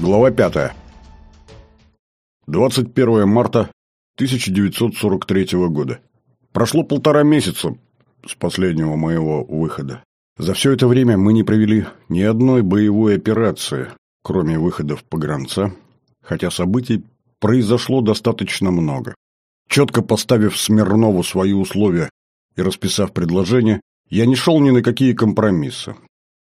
Глава 5. 21 марта 1943 года. Прошло 1,5 месяца с последнего моего выхода. За все это время мы не провели ни одной боевой операции, кроме выходов погранца, хотя событий произошло достаточно много. Четко поставив Смирнову свои условия и расписав предложение, я не шел ни на какие компромиссы.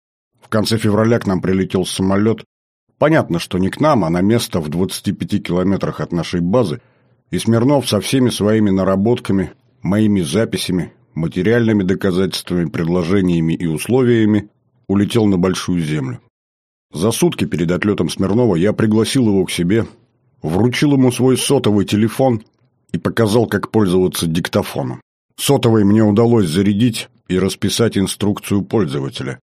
В конце февраля к нам прилетел самолет. Понятно, что не к нам, а на место в 25 километрах от нашей базы, и Смирнов со всеми своими наработками, моими записями, материальными доказательствами, предложениями и условиями улетел на Большую Землю. За сутки перед отлетом Смирнова я пригласил его к себе, вручил ему свой сотовый телефон и показал, как пользоваться диктофоном. Сотовый мне удалось зарядить и расписать инструкцию пользователя.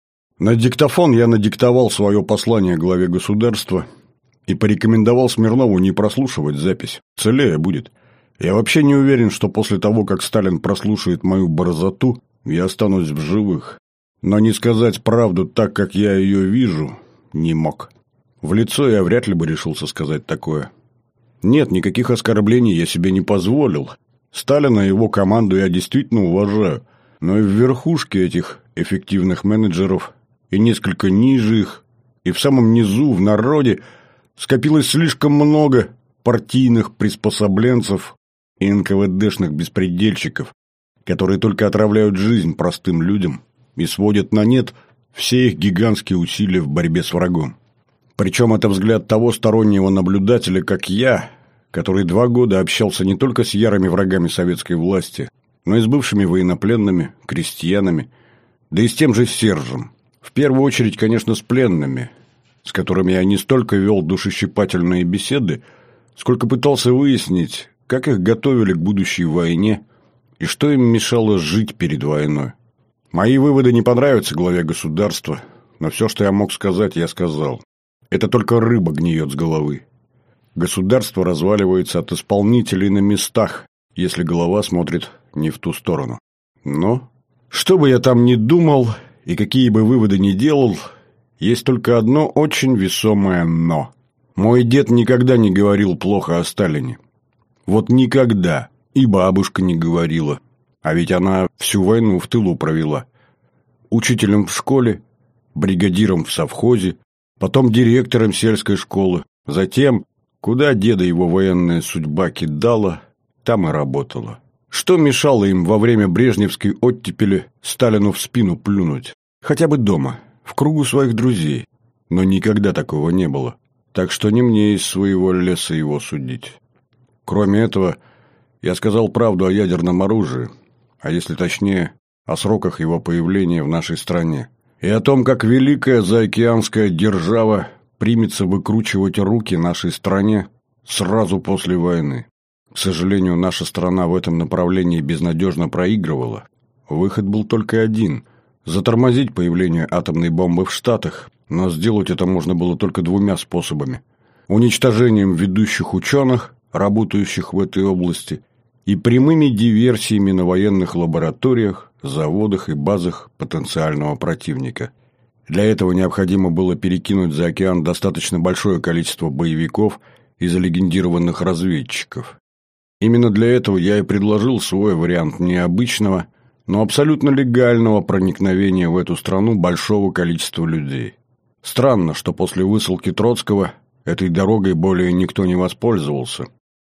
На диктофон я надиктовал свое послание главе государства и порекомендовал Смирнову не прослушивать запись. Целее будет. Я вообще не уверен, что после того, как Сталин прослушает мою борзоту, я останусь в живых. Но не сказать правду так, как я ее вижу, не мог. В лицо я вряд ли бы решился сказать такое. Нет, никаких оскорблений я себе не позволил. Сталина и его команду я действительно уважаю. Но и в верхушке этих эффективных менеджеров, и несколько ниже их, и в самом низу, в народе, скопилось слишком много партийных приспособленцев и НКВДшных беспредельщиков, которые только отравляют жизнь простым людям и сводят на нет все их гигантские усилия в борьбе с врагом. Причем это взгляд того стороннего наблюдателя, как я, который 2 года общался не только с ярыми врагами советской власти, но и с бывшими военнопленными, крестьянами, да и с тем же Сержем. В первую очередь, конечно, с пленными, с которыми я не столько вел душещипательные беседы, сколько пытался выяснить, как их готовили к будущей войне и что им мешало жить перед войной. Мои выводы не понравятся главе государства, но все, что я мог сказать, я сказал. Это только рыба гниет с головы. Государство разваливается от исполнителей на местах, если голова смотрит не в ту сторону. Но, что бы я там ни думал и какие бы выводы ни делал, есть только одно очень весомое «но». Мой дед никогда не говорил плохо о Сталине. Вот никогда. И бабушка не говорила. А ведь она всю войну в тылу провела. Учителем в школе, бригадиром в совхозе, потом директором сельской школы. Затем, куда деда его военная судьба кидала, там и работала. Что мешало им во время брежневской оттепели Сталину в спину плюнуть? Хотя бы дома, в кругу своих друзей. Но никогда такого не было. Так что не мне из своего леса его судить. Кроме этого, я сказал правду о ядерном оружии, а если точнее, о сроках его появления в нашей стране. И о том, как великая заокеанская держава примется выкручивать руки нашей стране сразу после войны. К сожалению, наша страна в этом направлении безнадежно проигрывала. Выход был только один – затормозить появление атомной бомбы в Штатах, но сделать это можно было только 2 способами – уничтожением ведущих ученых, работающих в этой области, и прямыми диверсиями на военных лабораториях, заводах и базах потенциального противника. Для этого необходимо было перекинуть за океан достаточно большое количество боевиков и залегендированных разведчиков. Именно для этого я и предложил свой вариант необычного, но абсолютно легального проникновения в эту страну большого количества людей. Странно, что после высылки Троцкого этой дорогой более никто не воспользовался.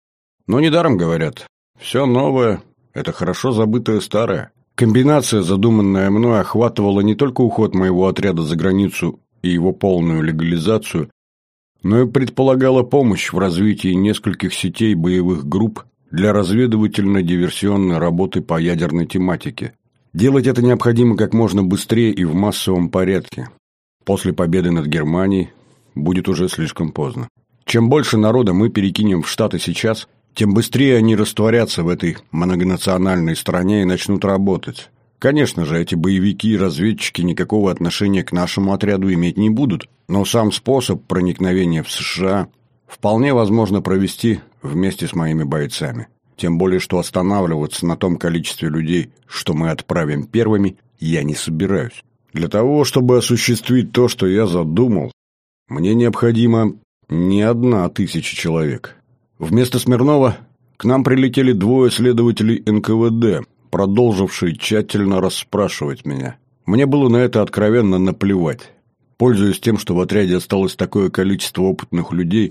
Но недаром говорят, все новое – это хорошо забытое старое. Комбинация, задуманная мной, охватывала не только уход моего отряда за границу и его полную легализацию, но и предполагала помощь в развитии нескольких сетей боевых групп для разведывательно-диверсионной работы по ядерной тематике. Делать это необходимо как можно быстрее и в массовом порядке. После победы над Германией будет уже слишком поздно. Чем больше народа мы перекинем в Штаты сейчас, тем быстрее они растворятся в этой многонациональной стране и начнут работать. Конечно же, эти боевики и разведчики никакого отношения к нашему отряду иметь не будут, но сам способ проникновения в США вполне возможно провести вместе с моими бойцами. Тем более, что останавливаться на том количестве людей, что мы отправим первыми, я не собираюсь. Для того, чтобы осуществить то, что я задумал, Мне необходимо не 1000 человек. Вместо Смирнова к нам прилетели 2 следователей НКВД, продолжившие тщательно расспрашивать меня. Мне было на это откровенно наплевать. Пользуясь тем, что в отряде осталось такое количество опытных людей,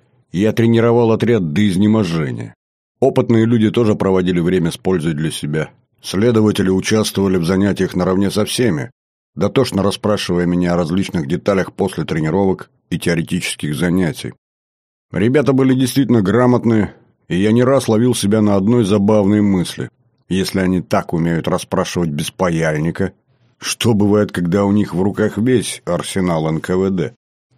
я тренировал отряд до изнеможения. Опытные люди тоже проводили время с пользой для себя. Следователи участвовали в занятиях наравне со всеми, дотошно расспрашивая меня о различных деталях после тренировок и теоретических занятий. Ребята были действительно грамотные, и я не раз ловил себя на одной забавной мысли. Если они так умеют расспрашивать без паяльника, что бывает, когда у них в руках весь арсенал НКВД?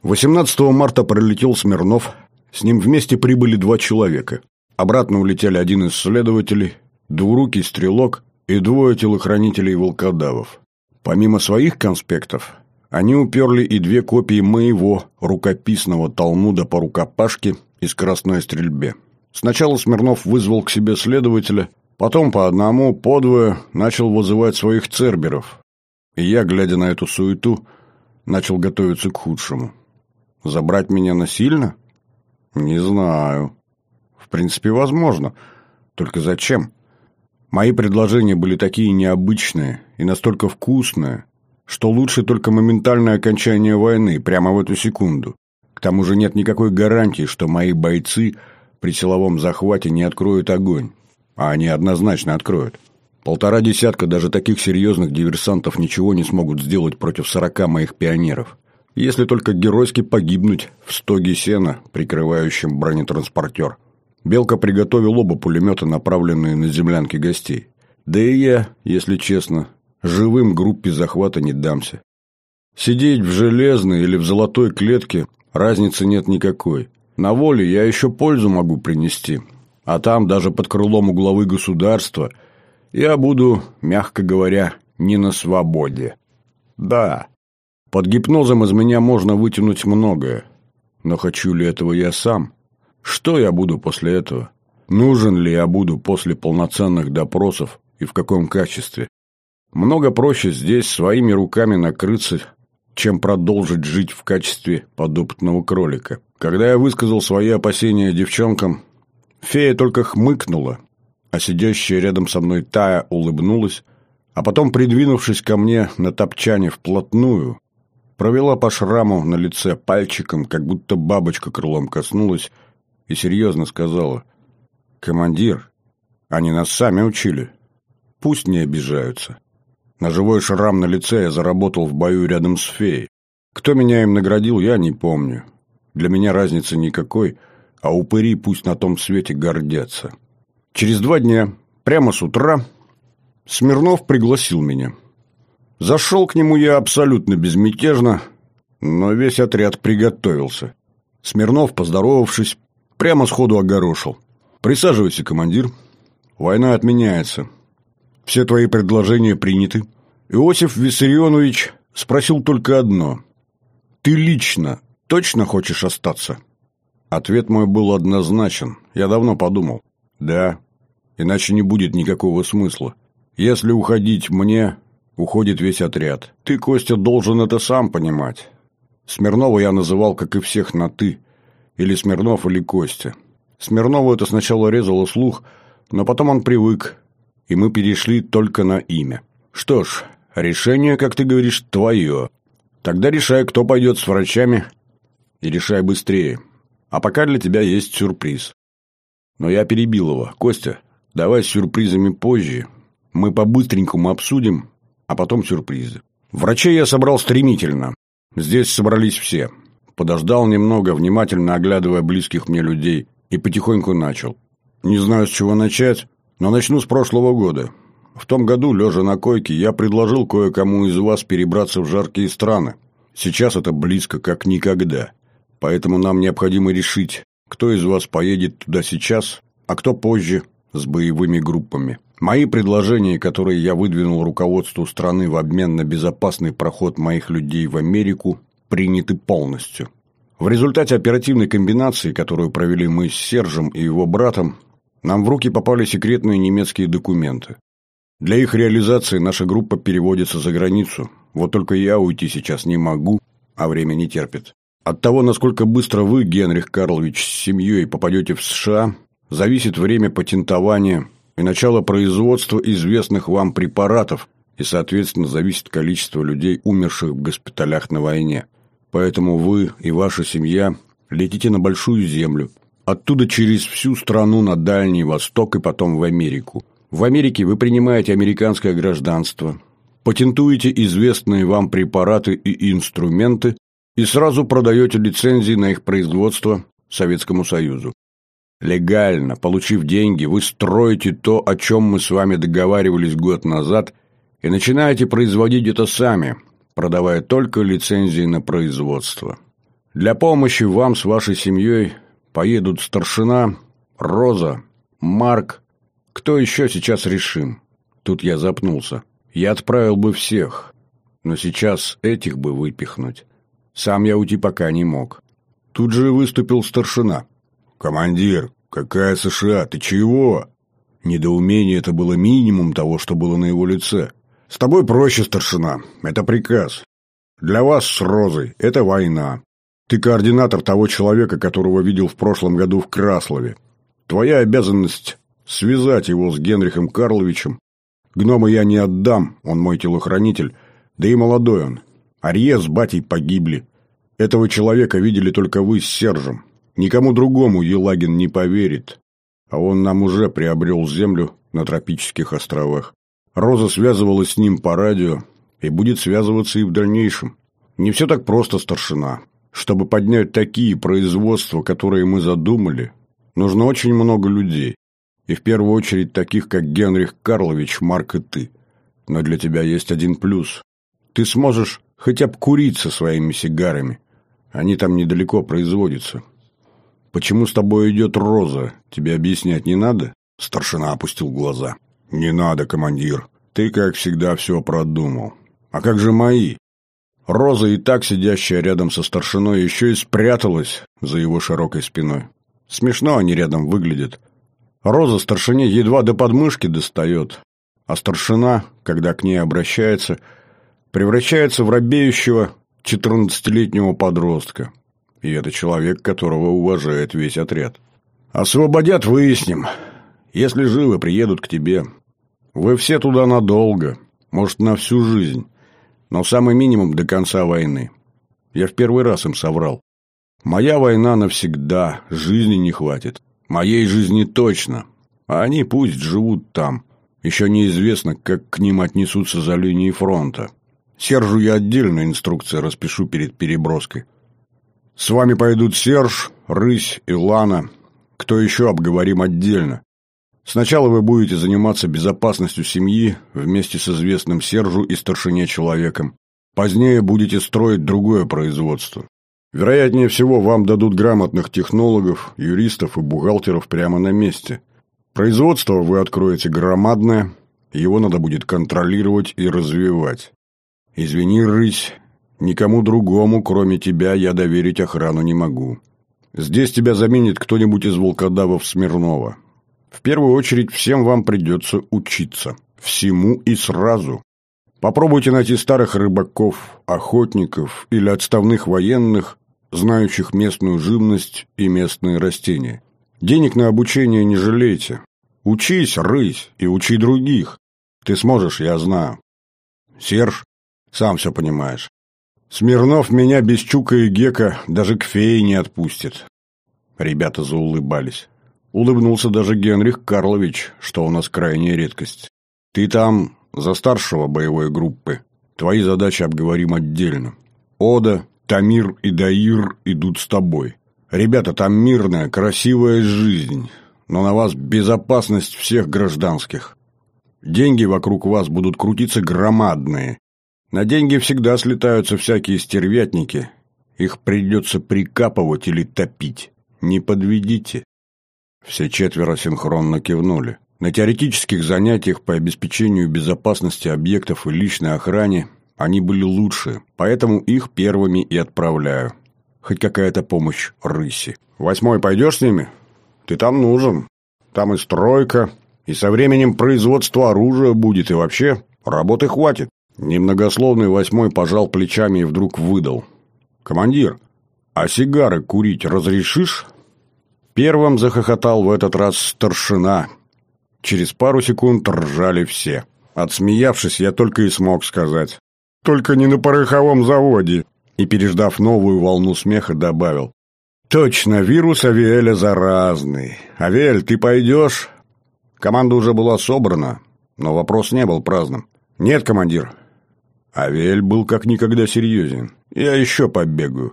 18 марта прилетел Смирнов, с ним вместе прибыли 2 человека. Обратно улетели 1 из следователей, двурукий стрелок и 2 телохранителей-волкодавов. Помимо своих конспектов, они уперли и 2 копии моего рукописного талмуда по рукопашке и скоростной стрельбе. Сначала Смирнов вызвал к себе следователя, потом по одному, по 2 начал вызывать своих церберов. И я, глядя на эту суету, начал готовиться к худшему. Забрать меня насильно? Не знаю. В принципе, возможно. Только зачем? Мои предложения были такие необычные и настолько вкусные, что лучше только моментальное окончание войны, прямо в эту секунду. К тому же нет никакой гарантии, что мои бойцы при силовом захвате не откроют огонь. А они однозначно откроют. 1,5 десятка даже таких серьезных диверсантов ничего не смогут сделать против 40 моих пионеров. Если только геройски погибнуть в стоге сена, прикрывающем бронетранспортер. Белка приготовил оба пулемета, направленные на землянки гостей. Да и я, если честно, живым группе захвата не дамся. Сидеть в железной или в золотой клетке разницы нет никакой. На воле я еще пользу могу принести. А там, даже под крылом у главы государства, я буду, мягко говоря, не на свободе. Да, под гипнозом из меня можно вытянуть многое. Но хочу ли этого я сам? Что я буду после этого? Нужен ли я буду после полноценных допросов и в каком качестве? Много проще здесь своими руками накрыться, чем продолжить жить в качестве подопытного кролика. Когда я высказал свои опасения девчонкам, фея только хмыкнула, а сидящая рядом со мной Тая улыбнулась, а потом, придвинувшись ко мне на топчане вплотную, провела по шраму на лице пальчиком, как будто бабочка крылом коснулась, и серьезно сказала: «Командир, они нас сами учили. Пусть не обижаются». Ножевой шрам на лице я заработал в бою рядом с феей. Кто меня им наградил, я не помню. Для меня разницы никакой, а упыри пусть на том свете гордятся. Через 2 дня, прямо с утра, Смирнов пригласил меня. Зашел к нему я абсолютно безмятежно, но весь отряд приготовился. Смирнов, поздоровавшись, прямо сходу огорошил: «Присаживайся, командир. Война отменяется. Все твои предложения приняты». Иосиф Виссарионович спросил только одно: «Ты лично точно хочешь остаться?» Ответ мой был однозначен. Я давно подумал. Да, иначе не будет никакого смысла. Если уходить мне, уходит весь отряд. Ты, Костя, должен это сам понимать. Смирнова я называл, как и всех, на «ты». Или Смирнов, или Костя. Смирнову это сначала резало слух, но потом он привык, и мы перешли только на имя. Что ж, решение, как ты говоришь, твое. Тогда решай, кто пойдет с врачами, и решай быстрее. А пока для тебя есть сюрприз. Но я перебил его. Костя, давай с сюрпризами позже. Мы по-быстренькому обсудим, а потом сюрпризы. Врачей я собрал стремительно. Здесь собрались все. Подождал немного, внимательно оглядывая близких мне людей, и потихоньку начал. Не знаю, с чего начать, но начну с прошлого года. В том году, лежа на койке, я предложил кое-кому из вас перебраться в жаркие страны. Сейчас это близко, как никогда. Поэтому нам необходимо решить, кто из вас поедет туда сейчас, а кто позже с боевыми группами. Мои предложения, которые я выдвинул руководству страны в обмен на безопасный проход моих людей в Америку, приняты полностью. В результате оперативной комбинации, которую провели мы с Сержем и его братом, нам в руки попали секретные немецкие документы. Для их реализации наша группа переводится за границу. Вот только я уйти сейчас не могу, а время не терпит. От того, насколько быстро вы, Генрих Карлович, с семьей попадете в США, зависит время патентования и начало производства известных вам препаратов, и, соответственно, зависит количество людей, умерших в госпиталях на войне. Поэтому вы и ваша семья летите на Большую Землю, оттуда через всю страну на Дальний Восток и потом в Америку. В Америке вы принимаете американское гражданство, патентуете известные вам препараты и инструменты и сразу продаете лицензии на их производство Советскому Союзу. Легально, получив деньги, вы строите то, о чем мы с вами договаривались год назад, и начинаете производить это сами, продавая только лицензии на производство. Для помощи вам с вашей семьей поедут старшина, Роза, Марк. Кто еще сейчас решим? Тут я запнулся. Я отправил бы всех, но сейчас этих бы выпихнуть. Сам я уйти пока не мог. Тут же выступил старшина. «Командир, какая США? Ты чего?» Недоумение это было минимум того, что было на его лице. «С тобой проще, старшина. Это приказ. Для вас с Розой это война. Ты координатор того человека, которого видел в прошлом году в Краслове. Твоя обязанность — связать его с Генрихом Карловичем. Гнома я не отдам, он мой телохранитель, да и молодой он. Арье с батей погибли. Этого человека видели только вы с Сержем. Никому другому Елагин не поверит. А он нам уже приобрел землю на тропических островах. Роза связывалась с ним по радио и будет связываться и в дальнейшем. Не все так просто, старшина. Чтобы поднять такие производства, которые мы задумали, нужно очень много людей. И в первую очередь таких, как Генрих Карлович, Марк и ты. Но для тебя есть один плюс. Ты сможешь хоть обкурить со своими сигарами. Они там недалеко производятся. Почему с тобой идет Роза, тебе объяснять не надо?» Старшина опустил глаза. «Не надо, командир. Ты, как всегда, все продумал. А как же мои?» Роза, и так сидящая рядом со старшиной, еще и спряталась за его широкой спиной. Смешно они рядом выглядят. Роза старшине едва до подмышки достает, а старшина, когда к ней обращается, превращается в робеющего 14-летнего подростка. И это человек, которого уважает весь отряд. «Освободят, выясним. Если живы, приедут к тебе. Вы все туда надолго, может, на всю жизнь, но самый минимум до конца войны. Я в первый раз им соврал. Моя война навсегда, жизни не хватит. Моей жизни точно. А они пусть живут там. Еще неизвестно, как к ним отнесутся за линией фронта. Сержу я отдельно инструкции распишу перед переброской. С вами пойдут Серж, Рысь и Лана. Кто еще, обговорим отдельно. Сначала вы будете заниматься безопасностью семьи вместе с известным Сержу и старшине человеком. Позднее будете строить другое производство. Вероятнее всего, вам дадут грамотных технологов, юристов и бухгалтеров прямо на месте. Производство вы откроете громадное, его надо будет контролировать и развивать. Извини, Рысь, никому другому, кроме тебя, я доверить охрану не могу. Здесь тебя заменит кто-нибудь из волкодавов Смирнова. В первую очередь, всем вам придется учиться. Всему и сразу. Попробуйте найти старых рыбаков, охотников или отставных военных, знающих местную живность и местные растения. Денег на обучение не жалейте. Учись, Рысь, и учи других. Ты сможешь, я знаю. Серж, сам все понимаешь. Смирнов меня без Чука и Гека даже к фее не отпустит. Ребята заулыбались. Улыбнулся даже Генрих Карлович, что у нас крайняя редкость. Ты там за старшего боевой группы. Твои задачи обговорим отдельно. Ода, Тамир и Даир идут с тобой. Ребята, там мирная, красивая жизнь, но на вас безопасность всех гражданских. Деньги вокруг вас будут крутиться громадные. На деньги всегда слетаются всякие стервятники. Их придется прикапывать или топить. Не подведите». Все четверо синхронно кивнули. На теоретических занятиях по обеспечению безопасности объектов и личной охране они были лучше, поэтому их первыми и отправляю. Хоть какая-то помощь Рыси. 8-й пойдешь с ними? Ты там нужен. Там и стройка, и со временем производство оружия будет, и вообще работы хватит. Немногословный 8-й пожал плечами и вдруг выдал. «Командир, «А сигары курить разрешишь?» Первым захохотал в этот раз старшина. Через пару секунд ржали все. Отсмеявшись, я только и смог сказать: «Только не на пороховом заводе!» И, переждав новую волну смеха, добавил: «Точно, вирус Авиэля заразный. Авиэль, ты пойдешь?» Команда уже была собрана, но вопрос не был праздным. «Нет, командир». Авиэль был как никогда серьезен. «Я еще побегаю».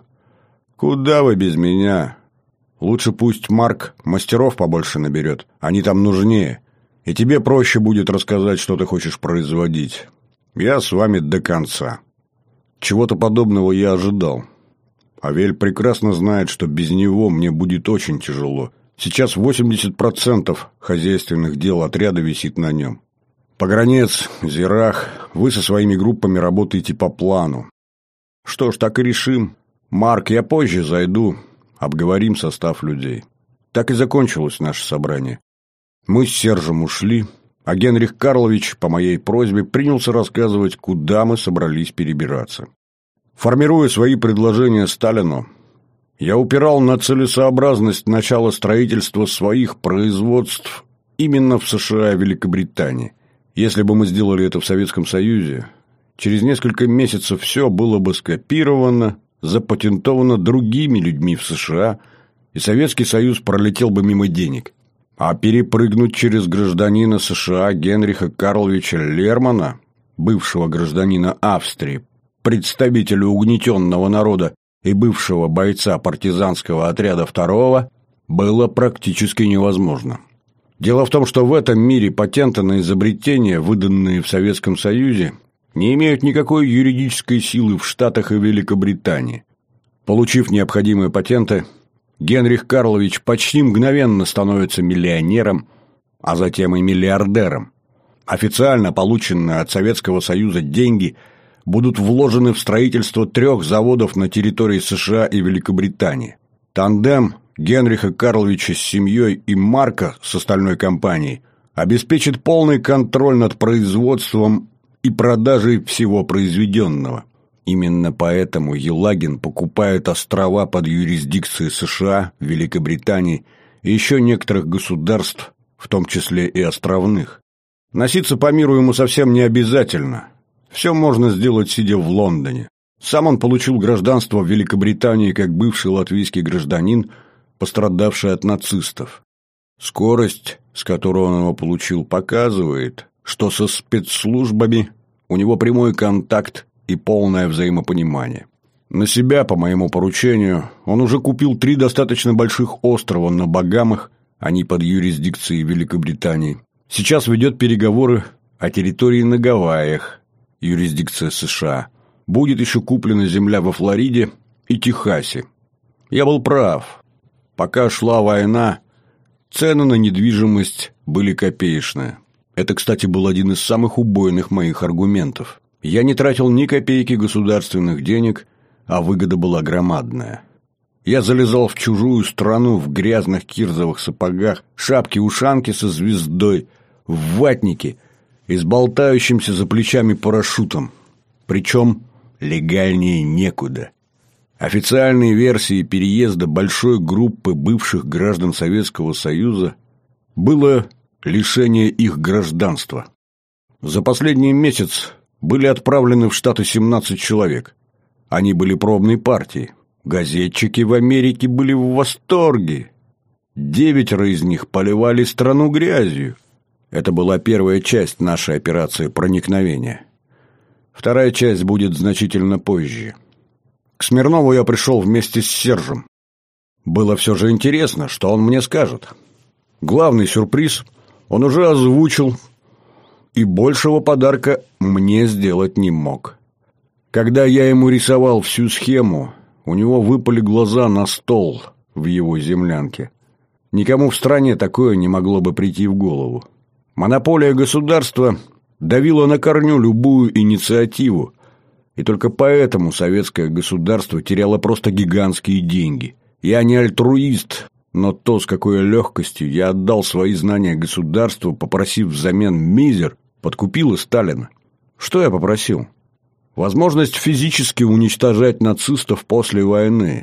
«Куда вы без меня? Лучше пусть Марк мастеров побольше наберет. Они там нужнее. И тебе проще будет рассказать, что ты хочешь производить. Я с вами до конца». Чего-то подобного я ожидал. Авиэль прекрасно знает, что без него мне будет очень тяжело. Сейчас 80% хозяйственных дел отряда висит на нем. Погранец, Зирах, вы со своими группами работаете по плану. Что ж, так и решим. Марк, я позже зайду, обговорим состав людей. Так и закончилось наше собрание. Мы с Сержем ушли, а Генрих Карлович, по моей просьбе, принялся рассказывать, куда мы собрались перебираться. Формируя свои предложения Сталину, я упирал на целесообразность начала строительства своих производств именно в США и Великобритании. Если бы мы сделали это в Советском Союзе, через несколько месяцев все было бы скопировано, запатентовано другими людьми в США, и Советский Союз пролетел бы мимо денег. А перепрыгнуть через гражданина США Генриха Карловича Лермана, бывшего гражданина Австрии, представителя угнетенного народа и бывшего бойца партизанского отряда 2-го, было практически невозможно. Дело в том, что в этом мире патенты на изобретения, выданные в Советском Союзе, не имеют никакой юридической силы в Штатах и Великобритании. Получив необходимые патенты, Генрих Карлович почти мгновенно становится миллионером, а затем и миллиардером. Официально полученные от Советского Союза деньги будут вложены в строительство 3 заводов на территории США и Великобритании. Тандем Генриха Карловича с семьей и Марка с остальной компанией обеспечит полный контроль над производством и продажей всего произведенного. Именно поэтому Елагин покупает острова под юрисдикцией США, Великобритании и еще некоторых государств, в том числе и островных. Носиться по миру ему совсем не обязательно. Все можно сделать, сидя в Лондоне. Сам он получил гражданство в Великобритании как бывший латвийский гражданин, пострадавший от нацистов. Скорость, с которой он его получил, показывает, что со спецслужбами у него прямой контакт и полное взаимопонимание. На себя, по моему поручению, он уже купил 3 достаточно больших острова на Багамах, они под юрисдикцией Великобритании. Сейчас ведет переговоры о территории на Гавайях, юрисдикция США. Будет еще куплена земля во Флориде и Техасе. Я был прав. Пока шла война, цены на недвижимость были копеечные. Это, кстати, был один из самых убойных моих аргументов. Я не тратил ни копейки государственных денег, а выгода была громадная. Я залезал в чужую страну в грязных кирзовых сапогах, шапке-ушанке со звездой, в ватнике и с болтающимся за плечами парашютом. Причем легальнее некуда. Официальной версией переезда большой группы бывших граждан Советского Союза было лишение их гражданства. За последний месяц были отправлены в Штаты 17 человек. Они были пробной партией. Газетчики в Америке были в восторге. 9 из них поливали страну грязью. Это была первая часть нашей операции проникновения. Вторая часть будет значительно позже. К Смирнову я пришел вместе с Сержем. Было все же интересно, что он мне скажет. Главный сюрприз он уже озвучил, и большего подарка мне сделать не мог. Когда я ему рисовал всю схему, у него выпали глаза на стол в его землянке. Никому в стране такое не могло бы прийти в голову. Монополия государства давила на корню любую инициативу, и только поэтому советское государство теряло просто гигантские деньги. Я не альтруист, но то, с какой легкостью я отдал свои знания государству, попросив взамен мизер, подкупило Сталина. Что я попросил? Возможность физически уничтожать нацистов после войны.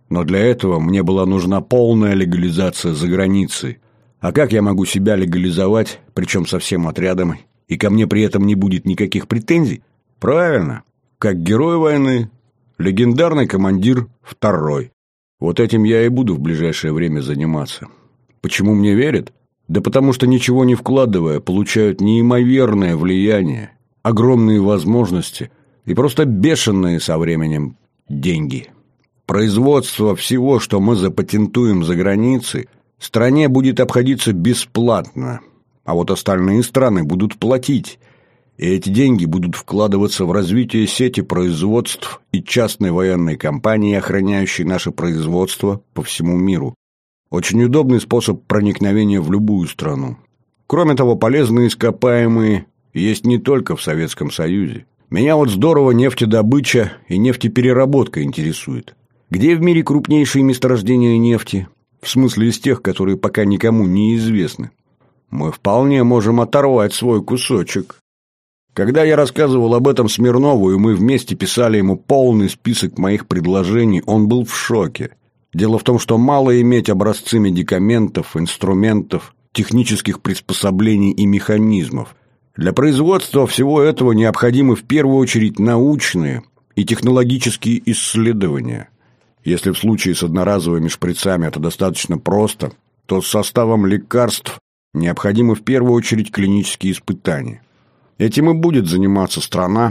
Но для этого мне была нужна полная легализация за границей. А как я могу себя легализовать, причем со всем отрядом, и ко мне при этом не будет никаких претензий? Правильно, как герой войны, легендарный командир второй. Вот этим я и буду в ближайшее время заниматься. Почему мне верят? Да потому что, ничего не вкладывая, получают неимоверное влияние, огромные возможности и просто бешеные со временем деньги. Производство всего, что мы запатентуем за границей, стране будет обходиться бесплатно, а вот остальные страны будут платить, и эти деньги будут вкладываться в развитие сети производств и частной военной компании, охраняющей наше производство по всему миру. Очень удобный способ проникновения в любую страну. Кроме того, полезные ископаемые есть не только в Советском Союзе. Меня вот здорово нефтедобыча и нефтепереработка интересует. Где в мире крупнейшие месторождения нефти? В смысле, из тех, которые пока никому не известны. Мы вполне можем оторвать свой кусочек. Когда я рассказывал об этом Смирнову, и мы вместе писали ему полный список моих предложений, он был в шоке. Дело в том, что мало иметь образцы медикаментов, инструментов, технических приспособлений и механизмов. Для производства всего этого необходимы в первую очередь научные и технологические исследования. Если в случае с одноразовыми шприцами это достаточно просто, то с составом лекарств необходимы в первую очередь клинические испытания. Этим и будет заниматься страна,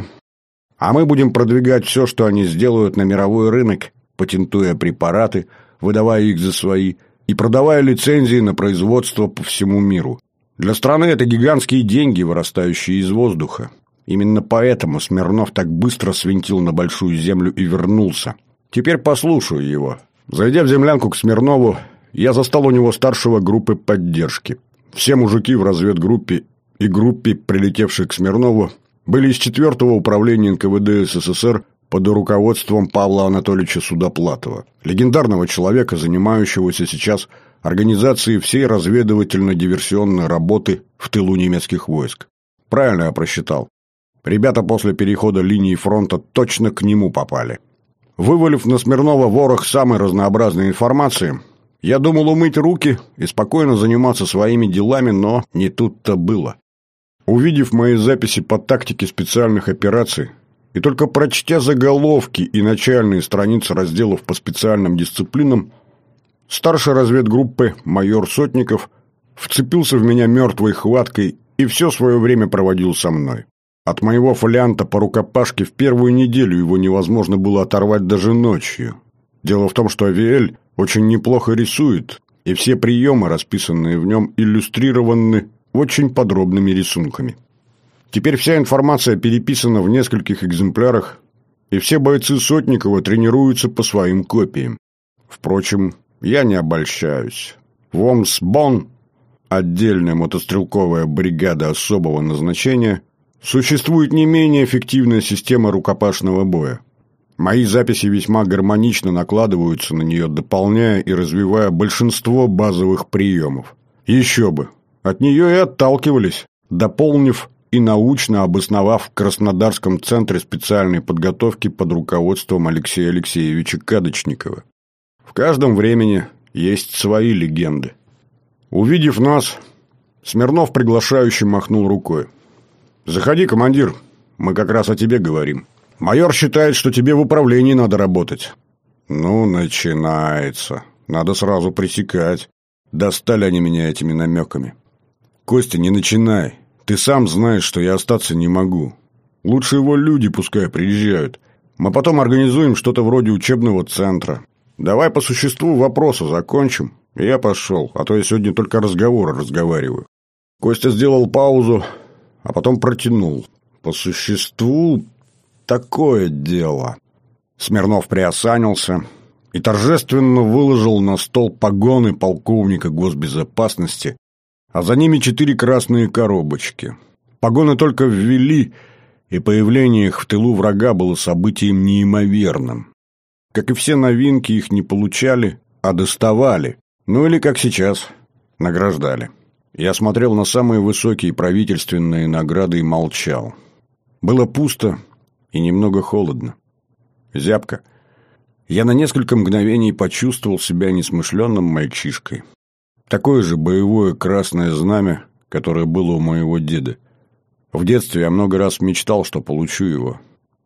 а мы будем продвигать все, что они сделают на мировой рынок, патентуя препараты, выдавая их за свои и продавая лицензии на производство по всему миру. Для страны это гигантские деньги, вырастающие из воздуха. Именно поэтому Смирнов так быстро свинтил на Большую Землю и вернулся. Теперь послушаю его. Зайдя в землянку к Смирнову, я застал у него старшего группы поддержки. Все мужики в разведгруппе и группе, прилетевшей к Смирнову, были из 4-го управления НКВД СССР под руководством Павла Анатольевича Судоплатова, легендарного человека, занимающегося сейчас организацией всей разведывательно-диверсионной работы в тылу немецких войск. Правильно я просчитал. Ребята после перехода линии фронта точно к нему попали. Вывалив на Смирнова ворох самой разнообразной информации, я думал умыть руки и спокойно заниматься своими делами, но не тут-то было. Увидев мои записи по тактике специальных операций и только прочтя заголовки и начальные страницы разделов по специальным дисциплинам, старший разведгруппы майор Сотников вцепился в меня мертвой хваткой и все свое время проводил со мной. От моего фолианта по рукопашке в первую неделю его невозможно было оторвать даже ночью. Дело в том, что Авиэль очень неплохо рисует, и все приемы, расписанные в нем, иллюстрированы очень подробными рисунками. Теперь вся информация переписана в нескольких экземплярах, и все бойцы Сотникова тренируются по своим копиям. Впрочем, я не обольщаюсь. Вомсбон, отдельная мотострелковая бригада особого назначения, существует не менее эффективная система рукопашного боя. Мои записи весьма гармонично накладываются на нее, дополняя и развивая большинство базовых приемов. Еще бы! От нее и отталкивались, дополнив и научно обосновав в Краснодарском центре специальной подготовки под руководством Алексея Алексеевича Кадочникова. В каждом времени есть свои легенды. Увидев нас, Смирнов приглашающе махнул рукой. «Заходи, командир, мы как раз о тебе говорим. Майор считает, что тебе в управлении надо работать». «Ну, начинается. Надо сразу пресекать. Достали они меня этими намеками». «Костя, не начинай. Ты сам знаешь, что я остаться не могу. Лучше его люди пускай приезжают. Мы потом организуем что-то вроде учебного центра. Давай по существу вопроса закончим, и я пошел, а то я сегодня только разговоры разговариваю». Костя сделал паузу, а потом протянул. «По существу такое дело». Смирнов приосанился и торжественно выложил на стол погоны полковника госбезопасности, а за ними 4 красные коробочки. Погоны только ввели, и появление их в тылу врага было событием неимоверным. Как и все новинки, их не получали, а доставали. Ну или, как сейчас, награждали. Я смотрел на самые высокие правительственные награды и молчал. Было пусто и немного холодно. Зябко. Я на несколько мгновений почувствовал себя несмышленным мальчишкой. Такое же боевое красное знамя, которое было у моего деда. В детстве я много раз мечтал, что получу его.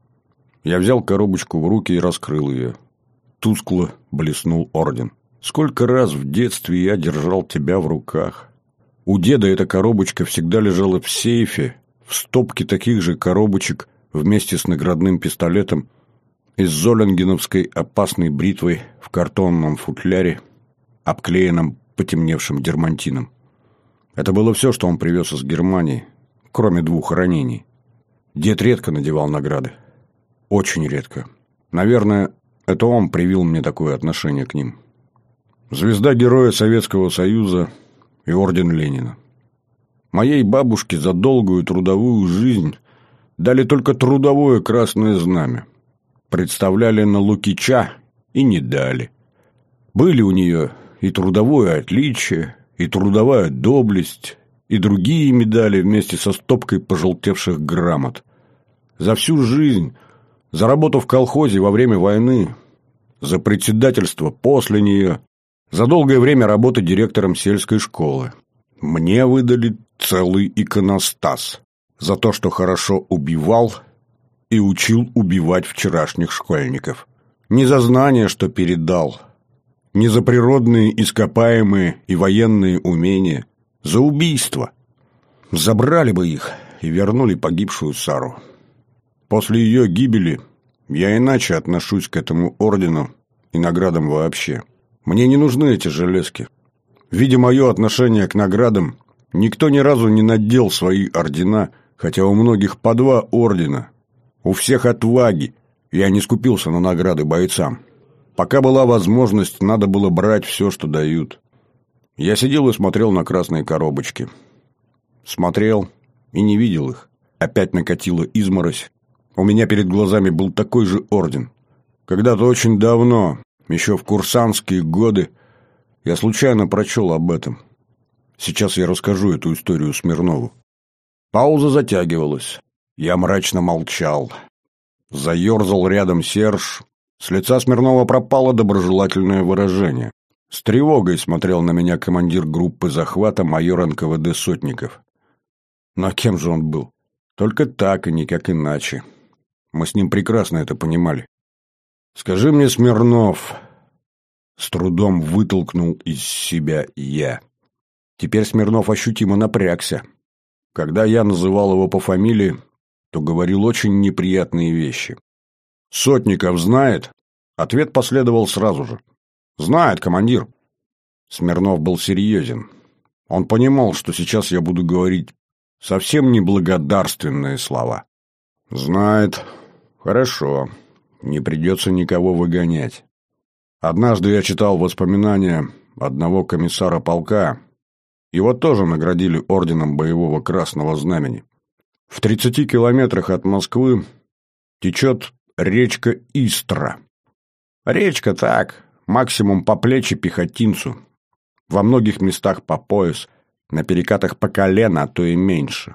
Я взял коробочку в руки и раскрыл ее. Тускло блеснул орден. Сколько раз в детстве я держал тебя в руках. У деда эта коробочка всегда лежала в сейфе, в стопке таких же коробочек вместе с наградным пистолетом и с золингеновской опасной бритвой в картонном футляре, обклеенном потемневшим дермантином. Это было все, что он привез из Германии, кроме 2 ранений. Дед редко надевал награды. Очень редко. Наверное, это он привил мне такое отношение к ним. Звезда Героя Советского Союза и орден Ленина. Моей бабушке за долгую трудовую жизнь дали только трудовое красное знамя. Представляли на Лукича и не дали. Были у нее и трудовое отличие, и трудовая доблесть, и другие медали вместе со стопкой пожелтевших грамот. За всю жизнь, за работу в колхозе во время войны, за председательство после нее, за долгое время работы директором сельской школы. Мне выдали целый иконостас за то, что хорошо убивал и учил убивать вчерашних школьников. Не за знания, что передал, не за природные ископаемые и военные умения, за убийство. Забрали бы их и вернули погибшую Сару. После ее гибели я иначе отношусь к этому ордену и наградам вообще. Мне не нужны эти железки. Видя мое отношение к наградам, никто ни разу не надел свои ордена, хотя у многих по 2 ордена. У всех отваги. Я не скупился на награды бойцам. Пока была возможность, надо было брать все, что дают. Я сидел и смотрел на красные коробочки. Смотрел и не видел их. Опять накатила изморозь. У меня перед глазами был такой же орден. Когда-то очень давно, еще в курсантские годы, я случайно прочел об этом. Сейчас я расскажу эту историю Смирнову. Пауза затягивалась. Я мрачно молчал. Заерзал рядом Серж. С лица Смирнова пропало доброжелательное выражение. С тревогой смотрел на меня командир группы захвата майор НКВД Сотников. Но кем же он был? Только так и никак иначе. Мы с ним прекрасно это понимали. «Скажи мне, Смирнов...» С трудом вытолкнул из себя я. Теперь Смирнов ощутимо напрягся. Когда я называл его по фамилии, то говорил очень неприятные вещи. «Сотников знает?» Ответ последовал сразу же. «Знает, командир». Смирнов был серьезен. Он понимал, что сейчас я буду говорить совсем неблагодарственные слова. «Знает. Хорошо. Не придется никого выгонять. Однажды я читал воспоминания одного комиссара полка. Его тоже наградили орденом боевого Красного Знамени. В 30 километрах от Москвы течет речка Истра. Речка так, максимум по плечи пехотинцу. Во многих местах по пояс, на перекатах по колено, а то и меньше.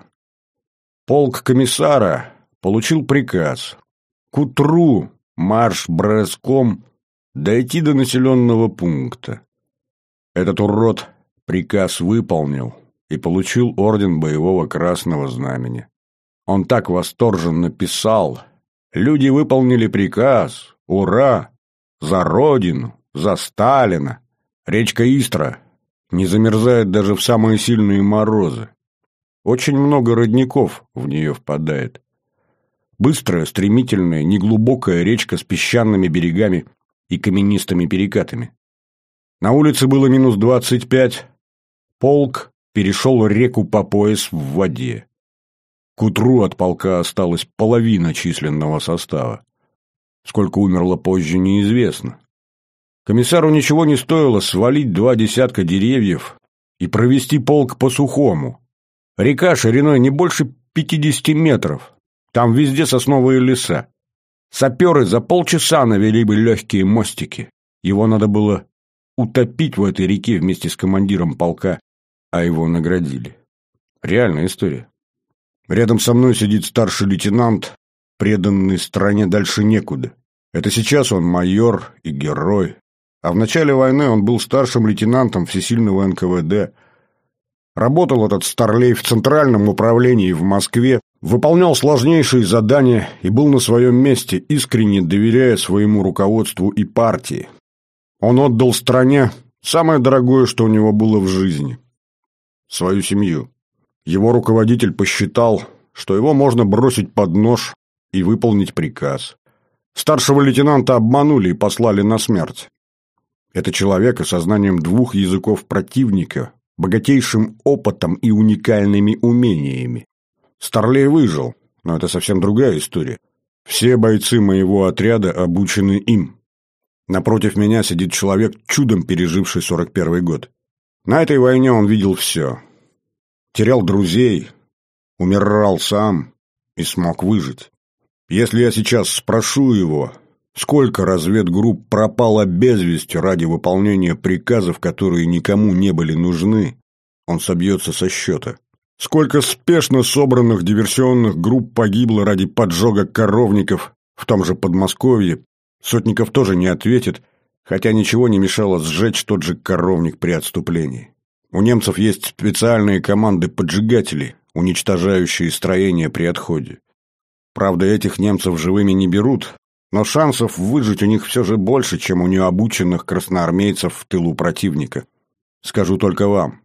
Полк комиссара получил приказ к утру марш броском дойти до населенного пункта. Этот урод приказ выполнил и получил орден боевого Красного Знамени. Он так восторженно писал: «Люди выполнили приказ! Ура! За Родину! За Сталина! Речка Истра не замерзает даже в самые сильные морозы. Очень много родников в нее впадает. Быстрая, стремительная, неглубокая речка с песчаными берегами и каменистыми перекатами. На улице было минус 25. Полк перешел реку по пояс в воде. К утру от полка осталась половина численного состава. Сколько умерло позже, неизвестно. Комиссару ничего не стоило свалить 2 десятка деревьев и провести полк по сухому. Река шириной не больше 50 метров. Там везде сосновые леса. Саперы за полчаса навели бы легкие мостики. Его надо было утопить в этой реке вместе с командиром полка, а его наградили. Реальная история. Рядом со мной сидит старший лейтенант, преданный стране дальше некуда. Это сейчас он майор и герой. А в начале войны он был старшим лейтенантом всесильного НКВД. Работал этот старлей в Центральном управлении в Москве, выполнял сложнейшие задания и был на своем месте, искренне доверяя своему руководству и партии. Он отдал стране самое дорогое, что у него было в жизни – свою семью. Его руководитель посчитал, что его можно бросить под нож и выполнить приказ. Старшего лейтенанта обманули и послали на смерть. Это человек со знанием двух языков противника, богатейшим опытом и уникальными умениями. Старлей выжил, но это совсем другая история. Все бойцы моего отряда обучены им. Напротив меня сидит человек, чудом переживший 41-й год. На этой войне он видел все. Терял друзей, умирал сам и смог выжить. Если я сейчас спрошу его, сколько разведгрупп пропало без вести ради выполнения приказов, которые никому не были нужны, он собьется со счета. Сколько спешно собранных диверсионных групп погибло ради поджога коровников в том же Подмосковье, Сотников тоже не ответит, хотя ничего не мешало сжечь тот же коровник при отступлении. У немцев есть специальные команды-поджигателей, уничтожающие строения при отходе. Правда, этих немцев живыми не берут, но шансов выжить у них все же больше, чем у необученных красноармейцев в тылу противника. Скажу только вам,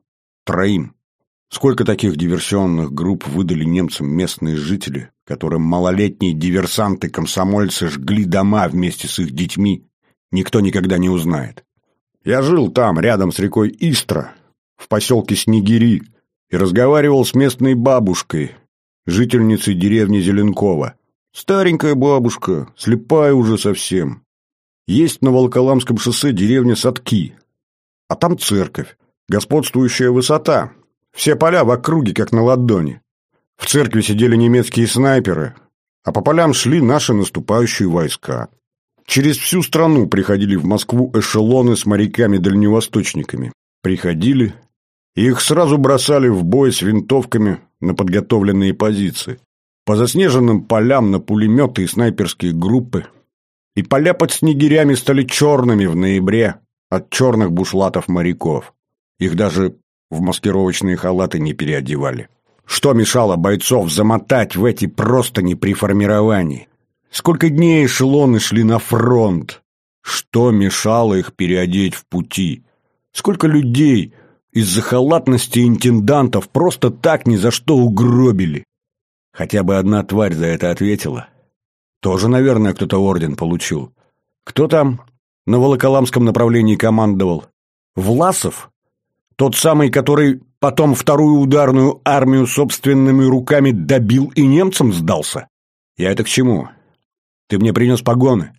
3. Сколько таких диверсионных групп выдали немцам местные жители, которым малолетние диверсанты-комсомольцы жгли дома вместе с их детьми, никто никогда не узнает. Я жил там, рядом с рекой Истра, в поселке Снегири, и разговаривал с местной бабушкой, жительницей деревни Зеленкова. Старенькая бабушка, слепая уже совсем. Есть на Волоколамском шоссе деревня Садки, а там церковь, господствующая высота. Все поля в округе, как на ладони. В церкви сидели немецкие снайперы, а по полям шли наши наступающие войска. Через всю страну приходили в Москву эшелоны с моряками-дальневосточниками. Приходили, и их сразу бросали в бой с винтовками на подготовленные позиции. По заснеженным полям на пулеметы и снайперские группы. И поля под снегирями стали черными в ноябре от черных бушлатов моряков. Их даже в маскировочные халаты не переодевали. Что мешало бойцов замотать в эти простыни при формировании? Сколько дней эшелоны шли на фронт? Что мешало их переодеть в пути? Сколько людей из-за халатности интендантов просто так ни за что угробили? Хотя бы одна тварь за это ответила. Тоже, наверное, кто-то орден получил. Кто там на Волоколамском направлении командовал? Власов? Тот самый, который потом вторую ударную армию собственными руками добил и немцам сдался? Я это к чему? Ты мне принес погоны.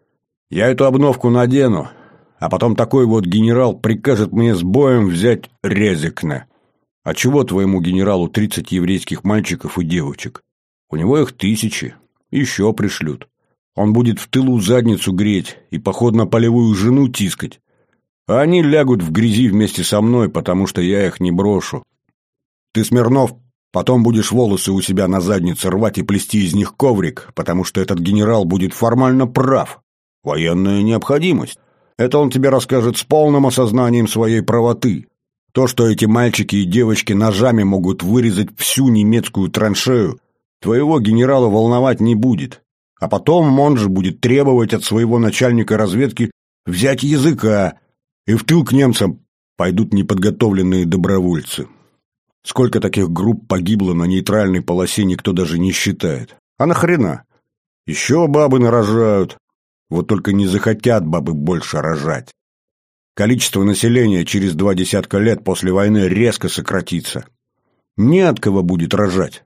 Я эту обновку надену, а потом такой вот генерал прикажет мне с боем взять Резекне. А чего твоему генералу 30 еврейских мальчиков и девочек? У него их 1000, еще пришлют. Он будет в тылу задницу греть и походно-полевую жену тискать. А они лягут в грязи вместе со мной, потому что я их не брошу. Ты, Смирнов, потом будешь волосы у себя на заднице рвать и плести из них коврик, потому что этот генерал будет формально прав. Военная необходимость. Это он тебе расскажет с полным осознанием своей правоты. То, что эти мальчики и девочки ножами могут вырезать всю немецкую траншею, твоего генерала волновать не будет. А потом он же будет требовать от своего начальника разведки взять языка, и в тыл к немцам пойдут неподготовленные добровольцы. Сколько таких групп погибло на нейтральной полосе, никто даже не считает. А нахрена? Еще бабы нарожают. Вот только не захотят бабы больше рожать. Количество населения через 20 лет после войны резко сократится. Не от кого будет рожать.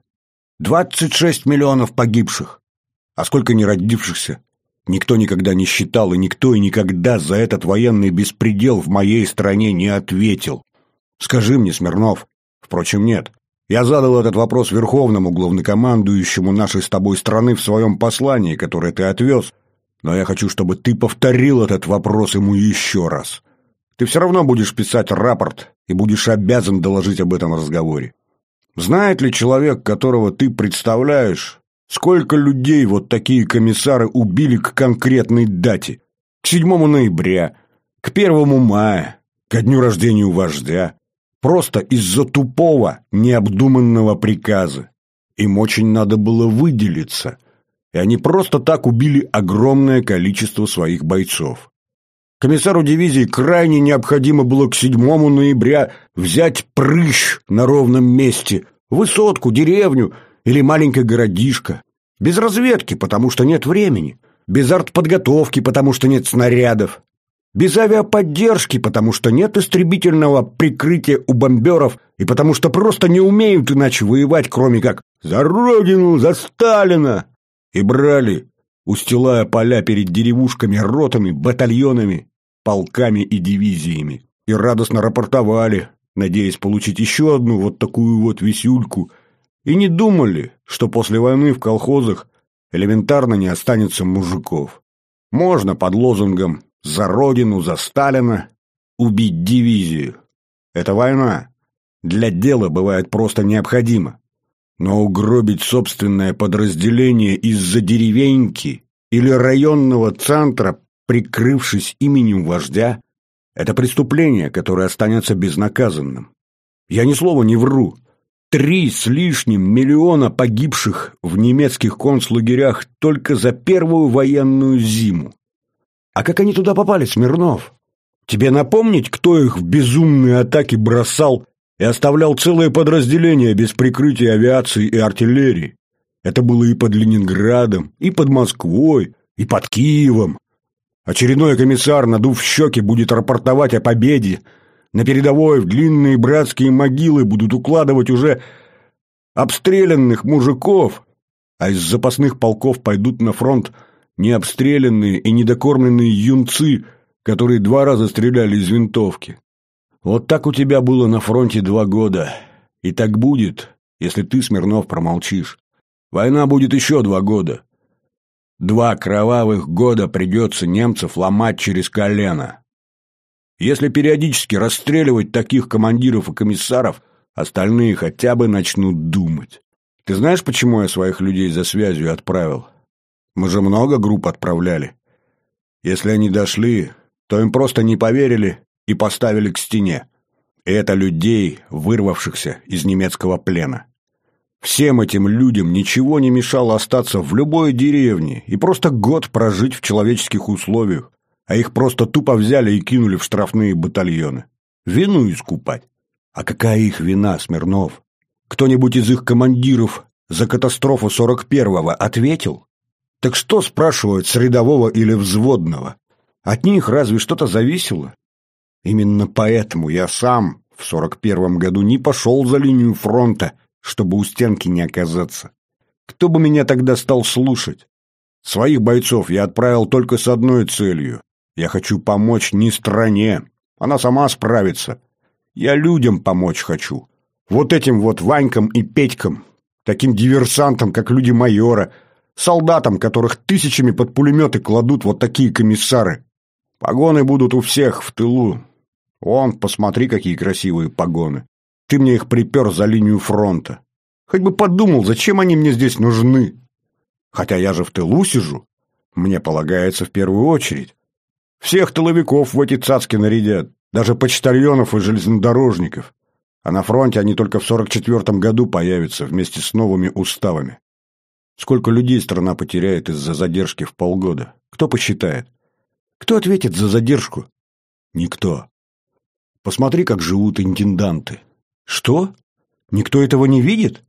26 миллионов погибших. А сколько неродившихся? Никто никогда не считал, и никто и никогда за этот военный беспредел в моей стране не ответил. Скажи мне, Смирнов. Впрочем, нет. Я задал этот вопрос верховному главнокомандующему нашей с тобой страны в своем послании, которое ты отвез, но я хочу, чтобы ты повторил этот вопрос ему еще раз. Ты все равно будешь писать рапорт и будешь обязан доложить об этом разговоре. Знает ли человек, которого ты представляешь, Сколько людей вот такие комиссары убили к конкретной дате? К 7 ноября, к 1 мая, ко дню рождения вождя. Просто из-за тупого, необдуманного приказа. Им очень надо было выделиться. И они просто так убили огромное количество своих бойцов. Комиссару дивизии крайне необходимо было к 7 ноября взять прыщ на ровном месте, высотку, деревню или маленькое городишко. Без разведки, потому что нет времени. Без артподготовки, потому что нет снарядов. Без авиаподдержки, потому что нет истребительного прикрытия у бомберов и потому что просто не умеют иначе воевать, кроме как «За Родину! За Сталина!» И брали, устилая поля перед деревушками, ротами, батальонами, полками и дивизиями. И радостно рапортовали, надеясь получить еще одну вот такую вот висюльку. И не думали, что после войны в колхозах элементарно не останется мужиков. Можно под лозунгом «За Родину, за Сталина» убить дивизию. Это война. Для дела бывает просто необходимо. Но угробить собственное подразделение из-за деревеньки или районного центра, прикрывшись именем вождя, это преступление, которое останется безнаказанным. Я ни слова не вру. 3 с лишним миллиона погибших в немецких концлагерях только за первую военную зиму. А как они туда попали, Смирнов? Тебе напомнить, кто их в безумные атаки бросал и оставлял целое подразделение без прикрытия авиации и артиллерии? Это было и под Ленинградом, и под Москвой, и под Киевом. Очередной комиссар, надув щеки, будет рапортовать о победе. На передовой в длинные братские могилы будут укладывать уже обстрелянных мужиков, а из запасных полков пойдут на фронт необстрелянные и недокормленные юнцы, которые 2 раза стреляли из винтовки. Вот так у тебя было на фронте 2 года. И так будет, если ты, Смирнов, промолчишь. Война будет еще 2 года. 2 кровавых года придется немцев ломать через колено. Если периодически расстреливать таких командиров и комиссаров, остальные хотя бы начнут думать. Ты знаешь, почему я своих людей за связью отправил? Мы же много групп отправляли. Если они дошли, то им просто не поверили и поставили к стене. И это людей, вырвавшихся из немецкого плена. Всем этим людям ничего не мешало остаться в любой деревне и просто год прожить в человеческих условиях, а их просто тупо взяли и кинули в штрафные батальоны. Вину искупать. А какая их вина, Смирнов? Кто-нибудь из их командиров за катастрофу 41-го ответил? Так что спрашивают с рядового или взводного? От них разве что-то зависело? Именно поэтому я сам в 41-м году не пошел за линию фронта, чтобы у стенки не оказаться. Кто бы меня тогда стал слушать? Своих бойцов я отправил только с одной целью. Я хочу помочь не стране. Она сама справится. Я людям помочь хочу. Вот этим вот Ванькам и Петькам, таким диверсантам, как люди майора, солдатам, которых тысячами под пулеметы кладут вот такие комиссары. Погоны будут у всех в тылу. Вон, посмотри, какие красивые погоны. Ты мне их припер за линию фронта. Хоть бы подумал, зачем они мне здесь нужны. Хотя я же в тылу сижу. Мне полагается в первую очередь. Всех тыловиков в эти цацки нарядят. Даже почтальонов и железнодорожников. А на фронте они только в 44-м году появятся вместе с новыми уставами. Сколько людей страна потеряет из-за задержки в полгода? Кто посчитает? Кто ответит за задержку? Никто. Посмотри, как живут интенданты. Что? Никто этого не видит?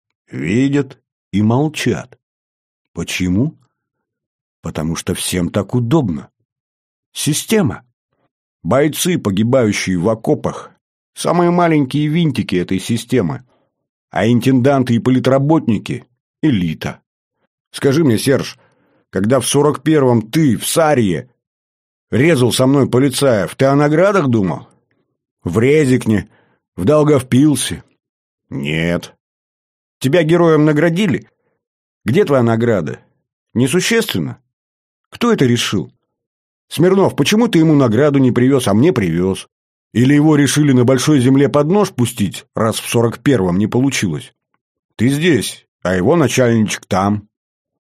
Видят и молчат. Почему? Потому что всем так удобно. Система. Бойцы, погибающие в окопах, самые маленькие винтики этой системы. А интенданты и политработники – элита. Скажи мне, Серж, когда в 41-м ты в Сарье резал со мной полицаев, ты о наградах думал? В Резикне, в Долговпилсе? Нет. Тебя героем наградили? Где твоя награда? Несущественно. Кто это решил? Смирнов, почему ты ему награду не привез, а мне привез? Или его решили на большой земле под нож пустить, раз в 41-м не получилось? Ты здесь, а его начальничек там.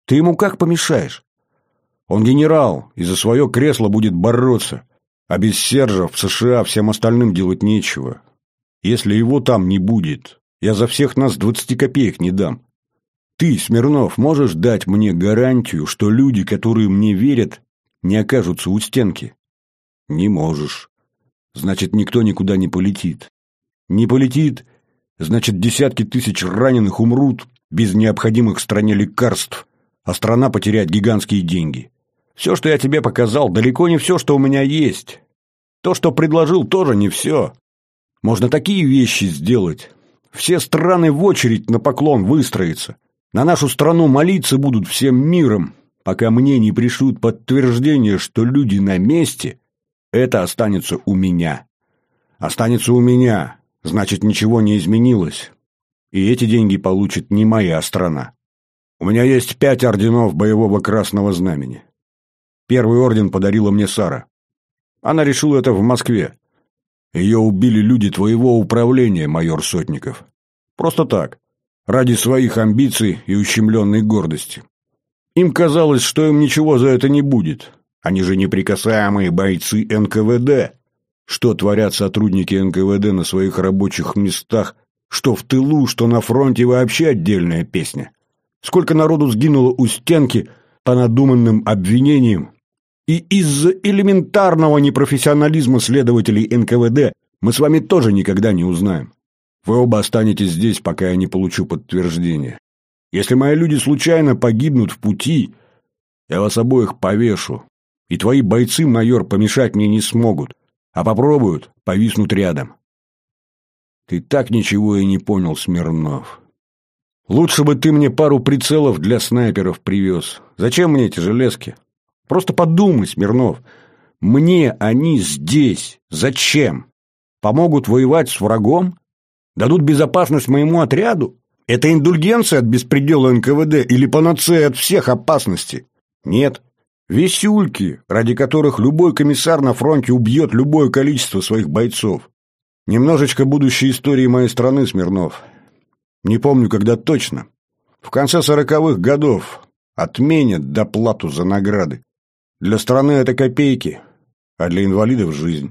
Ты ему как помешаешь? Он генерал и за свое кресло будет бороться, а без Сержа в США всем остальным делать нечего. Если его там не будет, я за всех нас 20 копеек не дам. Ты, Смирнов, можешь дать мне гарантию, что люди, которые мне верят, не окажутся у стенки? Не можешь. Значит, никто никуда не полетит. Не полетит, значит, десятки тысяч раненых умрут без необходимых стране лекарств, а страна потеряет гигантские деньги. Все, что я тебе показал, далеко не все, что у меня есть. То, что предложил, тоже не все. Можно такие вещи сделать. Все страны в очередь на поклон выстроятся. На нашу страну молиться будут всем миром, пока мне не пришлют подтверждение, что люди на месте. Это останется у меня. Останется у меня, значит, ничего не изменилось. И эти деньги получит не моя страна. У меня есть 5 орденов боевого Красного Знамени. Первый орден подарила мне Сара. Она решила это в Москве. Ее убили люди твоего управления, майор Сотников. Просто так, ради своих амбиций и ущемленной гордости. Им казалось, что им ничего за это не будет. Они же неприкасаемые бойцы НКВД. Что творят сотрудники НКВД на своих рабочих местах, что в тылу, что на фронте, вообще отдельная песня. Сколько народу сгинуло у стенки по надуманным обвинениям. И из-за элементарного непрофессионализма следователей НКВД мы с вами тоже никогда не узнаем. Вы оба останетесь здесь, пока я не получу подтверждения. Если мои люди случайно погибнут в пути, я вас обоих повешу. И твои бойцы, майор, помешать мне не смогут. А попробуют, повиснут рядом. Ты так ничего и не понял, Смирнов. Лучше бы ты мне пару прицелов для снайперов привез. Зачем мне эти железки? Просто подумай, Смирнов. Мне они здесь. Зачем? Помогут воевать с врагом? Дадут безопасность моему отряду? Это индульгенция от беспредела НКВД или панацея от всех опасностей? Нет. Висюльки, ради которых любой комиссар на фронте убьет любое количество своих бойцов. Немножечко будущей истории моей страны, Смирнов. Не помню, когда точно. В конце 40-х годов отменят доплату за награды. Для страны это копейки, а для инвалидов жизнь.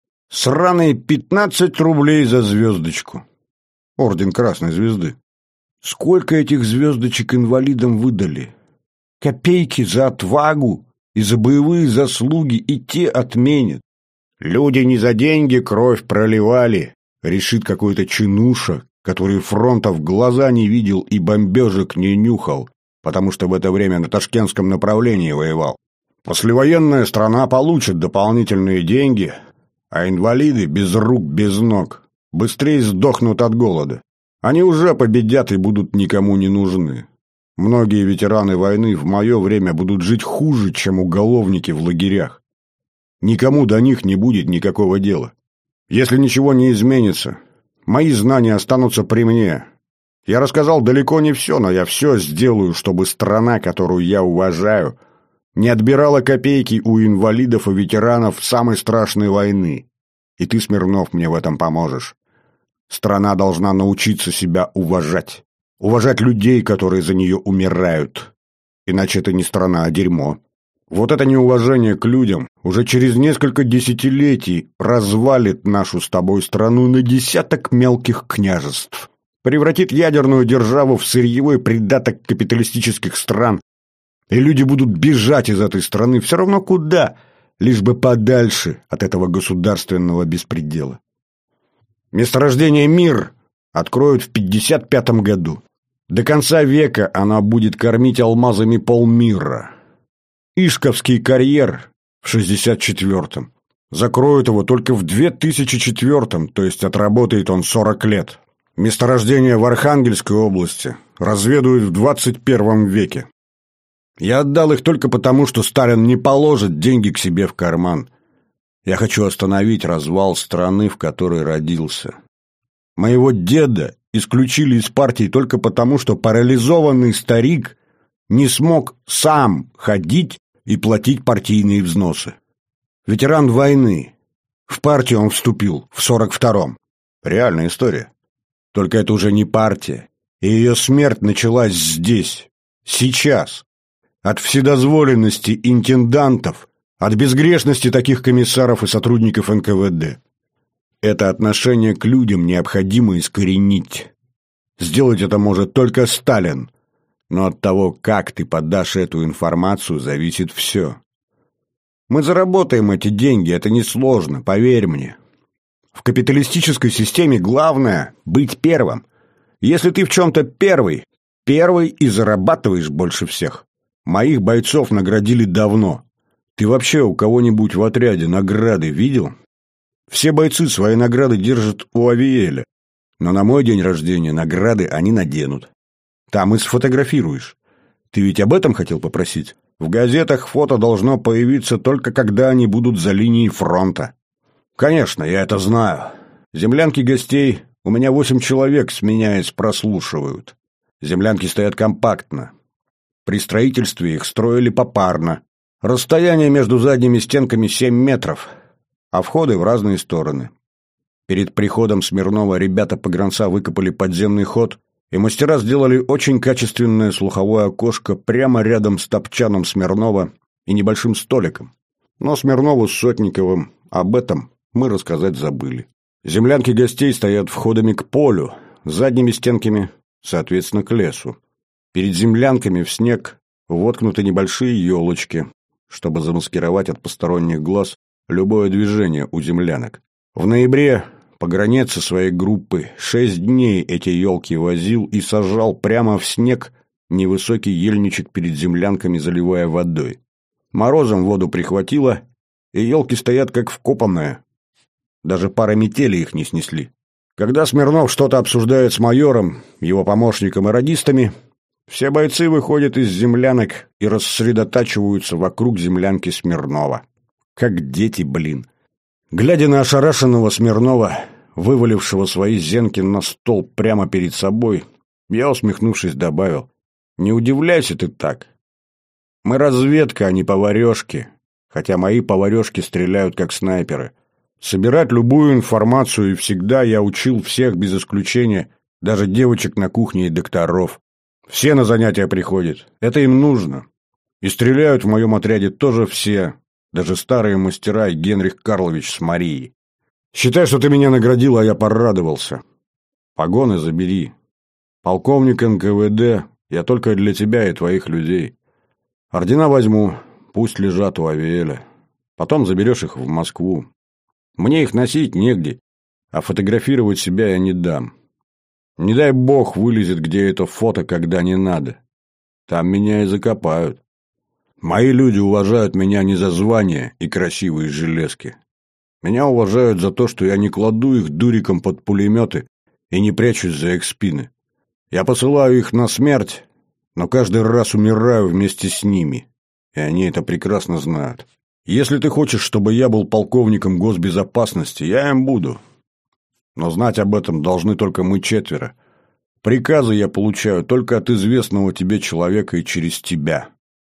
Сраные 15 рублей за звездочку. Орден Красной Звезды. Сколько этих звездочек инвалидам выдали? Копейки за отвагу и за боевые заслуги и те отменят. Люди не за деньги кровь проливали, решит какой-то чинуша, который фронта в глаза не видел и бомбежек не нюхал, потому что в это время на ташкентском направлении воевал. Послевоенная страна получит дополнительные деньги, а инвалиды без рук, без ног быстрее сдохнут от голода. Они уже победят и будут никому не нужны. Многие ветераны войны в мое время будут жить хуже, чем уголовники в лагерях. Никому до них не будет никакого дела. Если ничего не изменится, мои знания останутся при мне. Я рассказал далеко не все, но я все сделаю, чтобы страна, которую я уважаю, не отбирала копейки у инвалидов и ветеранов самой страшной войны. И ты, Смирнов, мне в этом поможешь. Страна должна научиться себя уважать. Уважать людей, которые за нее умирают. Иначе это не страна, а дерьмо. Вот это неуважение к людям уже через несколько десятилетий развалит нашу с тобой страну на десяток мелких княжеств. Превратит ядерную державу в сырьевой придаток капиталистических стран. И люди будут бежать из этой страны все равно куда, лишь бы подальше от этого государственного беспредела. Месторождение «Мир» откроют в 55-м году. До конца века она будет кормить алмазами полмира. Ишковский карьер в 64-м. Закроют его только в 2004-м, то есть отработает он 40 лет. Месторождение в Архангельской области разведают в 21 веке. Я отдал их только потому, что Сталин не положит деньги к себе в карман. Я хочу остановить развал страны, в которой родился. Моего деда исключили из партии только потому, что парализованный старик не смог сам ходить и платить партийные взносы. Ветеран войны. В партию он вступил в 42-м. Реальная история. Только это уже не партия. И ее смерть началась здесь. Сейчас. от вседозволенности интендантов, от безгрешности таких комиссаров и сотрудников НКВД. Это отношение к людям необходимо искоренить. Сделать это может только Сталин, но от того, как ты подашь эту информацию, зависит все. Мы заработаем эти деньги, это несложно, поверь мне. В капиталистической системе главное – быть первым. Если ты в чем-то первый и зарабатываешь больше всех. Моих бойцов наградили давно. Ты вообще у кого-нибудь в отряде награды видел? Все бойцы свои награды держат у Авиэля. Но на мой день рождения награды они наденут. Там и сфотографируешь. Ты ведь об этом хотел попросить? В газетах фото должно появиться только когда они будут за линией фронта. Конечно, я это знаю. Землянки гостей у меня 8 человек, сменяясь, прослушивают. Землянки стоят компактно. При строительстве их строили попарно. Расстояние между задними стенками 7 метров, а входы в разные стороны. Перед приходом Смирнова ребята-погранца выкопали подземный ход, и мастера сделали очень качественное слуховое окошко прямо рядом с топчаном Смирнова и небольшим столиком. Но Смирнову с Сотниковым об этом мы рассказать забыли. Землянки гостей стоят входами к полю, задними стенками, соответственно, к лесу. Перед землянками в снег воткнуты небольшие елочки, чтобы замаскировать от посторонних глаз любое движение у землянок. В ноябре погранец со своей группы 6 дней эти елки возил и сажал прямо в снег невысокий ельничек перед землянками, заливая водой. Морозом воду прихватило, и елки стоят как вкопанные. Даже пара метелей их не снесли. Когда Смирнов что-то обсуждает с майором, его помощником и радистами, все бойцы выходят из землянок и рассредотачиваются вокруг землянки Смирнова. Как дети, блин. Глядя на ошарашенного Смирнова, вывалившего свои зенки на стол прямо перед собой, я, усмехнувшись, добавил: «Не удивляйся ты так. Мы разведка, а не поварешки, хотя мои поварешки стреляют как снайперы. Собирать любую информацию, и всегда я учил всех без исключения, даже девочек на кухне и докторов. Все на занятия приходят, это им нужно. И стреляют в моем отряде тоже все, даже старые мастера и Генрих Карлович с Марией. Считай, что ты меня наградил, а я порадовался. Погоны забери. Полковник НКВД я только для тебя и твоих людей. Ордена возьму, пусть лежат у Авиэля. Потом заберешь их в Москву. Мне их носить негде, а фотографировать себя я не дам. Не дай бог вылезет где это фото, когда не надо. Там меня и закопают. Мои люди уважают меня не за звание и красивые железки. Меня уважают за то, что я не кладу их дуриком под пулеметы и не прячусь за их спины. Я посылаю их на смерть, но каждый раз умираю вместе с ними, и они это прекрасно знают. Если ты хочешь, чтобы я был полковником госбезопасности, я им буду. Но знать об этом должны только мы 4. Приказы я получаю только от известного тебе человека и через тебя.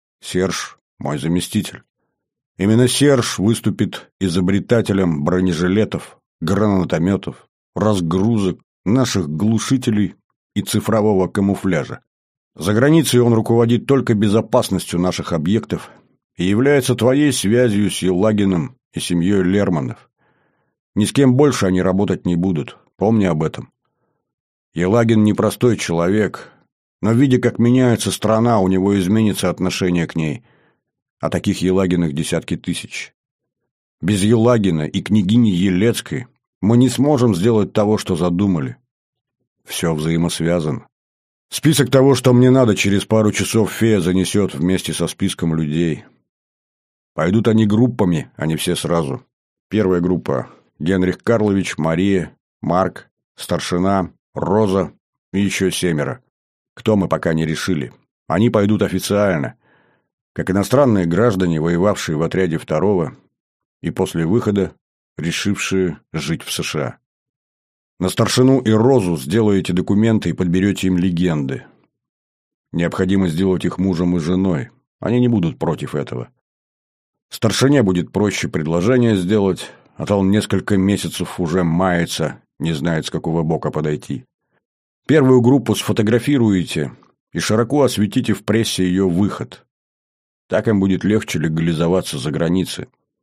Серж – мой заместитель. Именно Серж выступит изобретателем бронежилетов, гранатометов, разгрузок, наших глушителей и цифрового камуфляжа. За границей он руководит только безопасностью наших объектов и является твоей связью с Елагиным и семьей Лерманов. Ни с кем больше они работать не будут, помни об этом. Елагин непростой человек, но видя, как меняется страна, у него изменится отношение к ней, а таких Елагиных десятки тысяч. Без Елагина и княгини Елецкой мы не сможем сделать того, что задумали. Все взаимосвязано. Список того, что мне надо, через пару часов фея занесет вместе со списком людей. Пойдут они группами, а не все сразу. Первая группа – Генрих Карлович, Мария, Марк, старшина, Роза и еще 7. Кто мы пока не решили. Они пойдут официально, как иностранные граждане, воевавшие в отряде 2 и после выхода решившие жить в США. На старшину и Розу сделаете документы и подберете им легенды. Необходимо сделать их мужем и женой. Они не будут против этого. Старшине будет проще предложение сделать, а то он несколько месяцев уже мается, не знает, с какого бока подойти. Первую группу сфотографируете и широко осветите в прессе ее выход. Так им будет легче легализоваться за границей.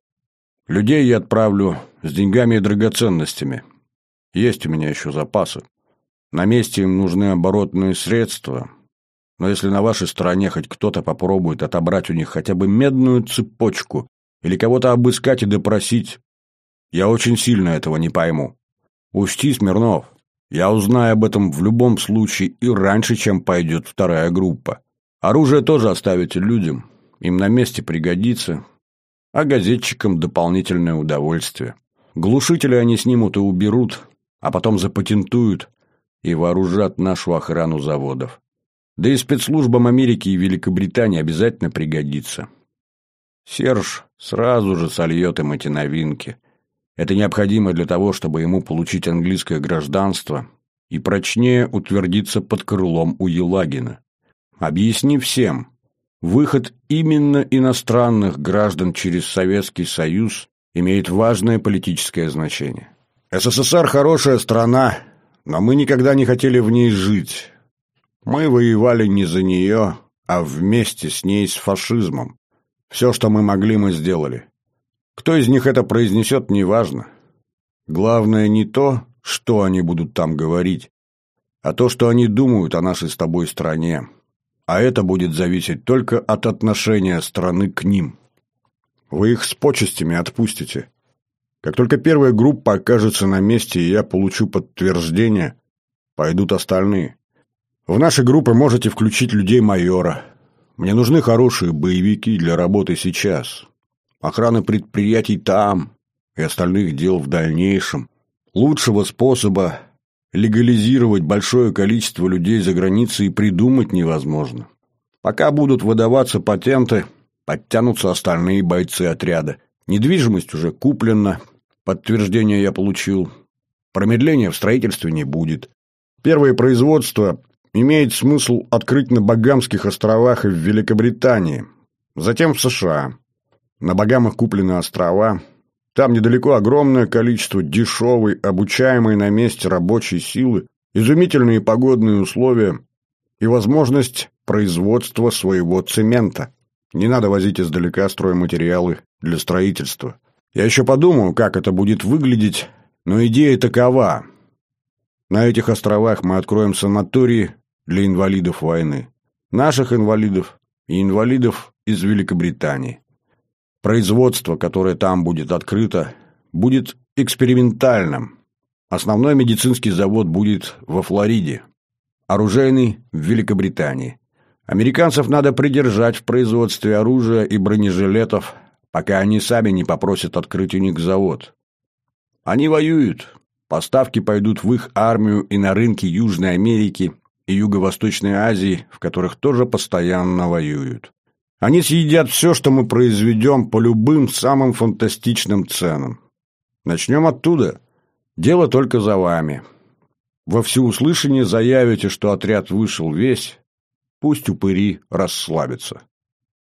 Людей я отправлю с деньгами и драгоценностями. Есть у меня еще запасы. На месте им нужны оборотные средства. Но если на вашей стороне хоть кто-то попробует отобрать у них хотя бы медную цепочку или кого-то обыскать и допросить, я очень сильно этого не пойму. Учти, Смирнов, я узнаю об этом в любом случае и раньше, чем пойдет вторая группа. Оружие тоже оставите людям, им на месте пригодится, а газетчикам дополнительное удовольствие. Глушители они снимут и уберут, а потом запатентуют и вооружат нашу охрану заводов. Да и спецслужбам Америки и Великобритании обязательно пригодится. Серж сразу же сольет им эти новинки. Это необходимо для того, чтобы ему получить английское гражданство и прочнее утвердиться под крылом у Елагина. Объясни всем, выход именно иностранных граждан через Советский Союз имеет важное политическое значение. СССР хорошая страна, но мы никогда не хотели в ней жить. Мы воевали не за нее, а вместе с ней с фашизмом. Все, что мы могли, мы сделали. Кто из них это произнесет, неважно. Главное не то, что они будут там говорить, а то, что они думают о нашей с тобой стране. А это будет зависеть только от отношения страны к ним. Вы их с почестями отпустите. Как только первая группа окажется на месте, и я получу подтверждение, пойдут остальные. В наши группы можете включить людей майора. Мне нужны хорошие боевики для работы сейчас. Охраны предприятий там и остальных дел в дальнейшем. Лучшего способа легализировать большое количество людей за границей придумать невозможно. Пока будут выдаваться патенты, подтянутся остальные бойцы отряда. Недвижимость уже куплена, подтверждение я получил. Промедления в строительстве не будет. Первое производство имеет смысл открыть на Багамских островах и в Великобритании, затем в США. На Багамах куплены острова. Там недалеко огромное количество дешевой, обучаемой на месте рабочей силы, изумительные погодные условия и возможность производства своего цемента. Не надо возить издалека стройматериалы для строительства. Я еще подумаю, как это будет выглядеть, но идея такова. На этих островах мы откроем санатории для инвалидов войны. Наших инвалидов и инвалидов из Великобритании. Производство, которое там будет открыто, будет экспериментальным. Основной медицинский завод будет во Флориде, оружейный в Великобритании. Американцев надо придержать в производстве оружия и бронежилетов, пока они сами не попросят открыть у них завод. Они воюют. Поставки пойдут в их армию и на рынки Южной Америки и Юго-Восточной Азии, в которых тоже постоянно воюют. Они съедят все, что мы произведем, по любым самым фантастичным ценам. Начнем оттуда. Дело только за вами. Во всеуслышание заявите, что отряд вышел весь. Пусть упыри расслабятся.